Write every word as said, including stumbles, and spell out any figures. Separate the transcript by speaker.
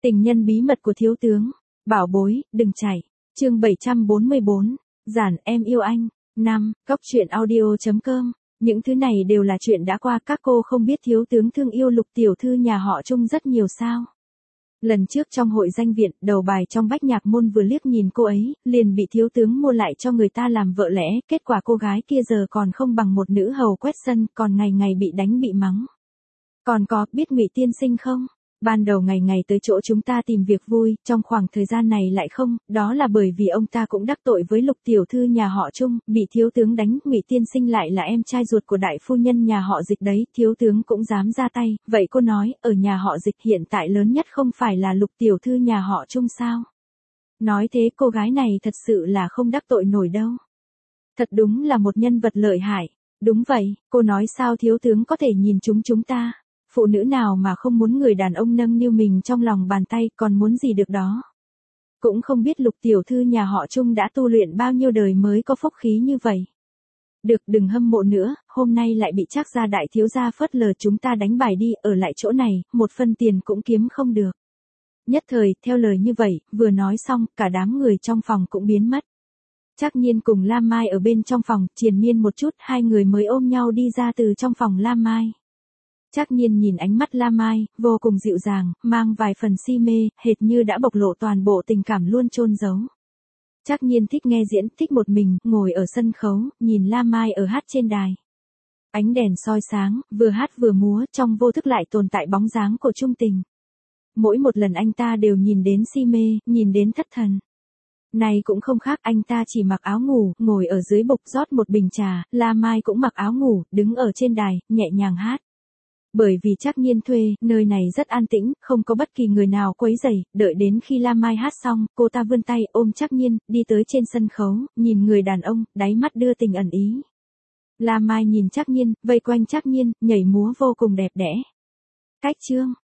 Speaker 1: Tình nhân bí mật của thiếu tướng. Bảo bối, đừng chạy. Chương bảy trăm bốn mươi bốn. Giản em yêu anh. năm. Góc truyện audio chấm com. Những thứ này đều là chuyện đã qua, các cô không biết thiếu tướng thương yêu Lục tiểu thư nhà họ Trung rất nhiều sao? Lần trước trong hội danh viện, đầu bài trong Bách Nhạc Môn vừa liếc nhìn cô ấy, liền bị thiếu tướng mua lại cho người ta làm vợ lẽ, kết quả cô gái kia giờ còn không bằng một nữ hầu quét sân, còn ngày ngày bị đánh bị mắng. Còn có, biết Ngụy tiên sinh không? Ban đầu ngày ngày tới chỗ chúng ta tìm việc vui, trong khoảng thời gian này lại không, đó là bởi vì ông ta cũng đắc tội với Lục tiểu thư nhà họ Trung, bị thiếu tướng đánh, Ngụy tiên sinh lại là em trai ruột của đại phu nhân nhà họ Dịch đấy, thiếu tướng cũng dám ra tay, vậy cô nói, ở nhà họ Dịch hiện tại lớn nhất không phải là Lục tiểu thư nhà họ Trung sao? Nói thế cô gái này thật sự là không đắc tội nổi đâu. Thật đúng là một nhân vật lợi hại. Đúng vậy, cô nói sao thiếu tướng có thể nhìn chúng chúng ta? Phụ nữ nào mà không muốn người đàn ông nâng niu mình trong lòng bàn tay, còn muốn gì được đó. Cũng không biết Lục tiểu thư nhà họ Trung đã tu luyện bao nhiêu đời mới có phúc khí như vậy. Được, đừng hâm mộ nữa, hôm nay lại bị Trác gia đại thiếu gia phớt lờ, chúng ta đánh bài đi, ở lại chỗ này, một phân tiền cũng kiếm không được. Nhất thời, theo lời như vậy, vừa nói xong, cả đám người trong phòng cũng biến mất. Trác Nhiên cùng Lam Mai ở bên trong phòng, triền miên một chút, hai người mới ôm nhau đi ra từ trong phòng Lam Mai. Trác Nhiên nhìn ánh mắt Lam Mai, vô cùng dịu dàng, mang vài phần si mê, hệt như đã bộc lộ toàn bộ tình cảm luôn chôn giấu. Trác Nhiên thích nghe diễn, thích một mình, ngồi ở sân khấu, nhìn Lam Mai ở hát trên đài. Ánh đèn soi sáng, vừa hát vừa múa, trong vô thức lại tồn tại bóng dáng của Trung Tình. Mỗi một lần anh ta đều nhìn đến si mê, nhìn đến thất thần. Này cũng không khác, anh ta chỉ mặc áo ngủ, ngồi ở dưới bục rót một bình trà, Lam Mai cũng mặc áo ngủ, đứng ở trên đài, nhẹ nhàng hát. Bởi vì Trác Nhiên thuê, nơi này rất an tĩnh, không có bất kỳ người nào quấy rầy, đợi đến khi Lam Mai hát xong, cô ta vươn tay ôm Trác Nhiên, đi tới trên sân khấu, nhìn người đàn ông, đáy mắt đưa tình ẩn ý. Lam Mai nhìn Trác Nhiên, vây quanh Trác Nhiên, nhảy múa vô cùng đẹp đẽ. Cách chương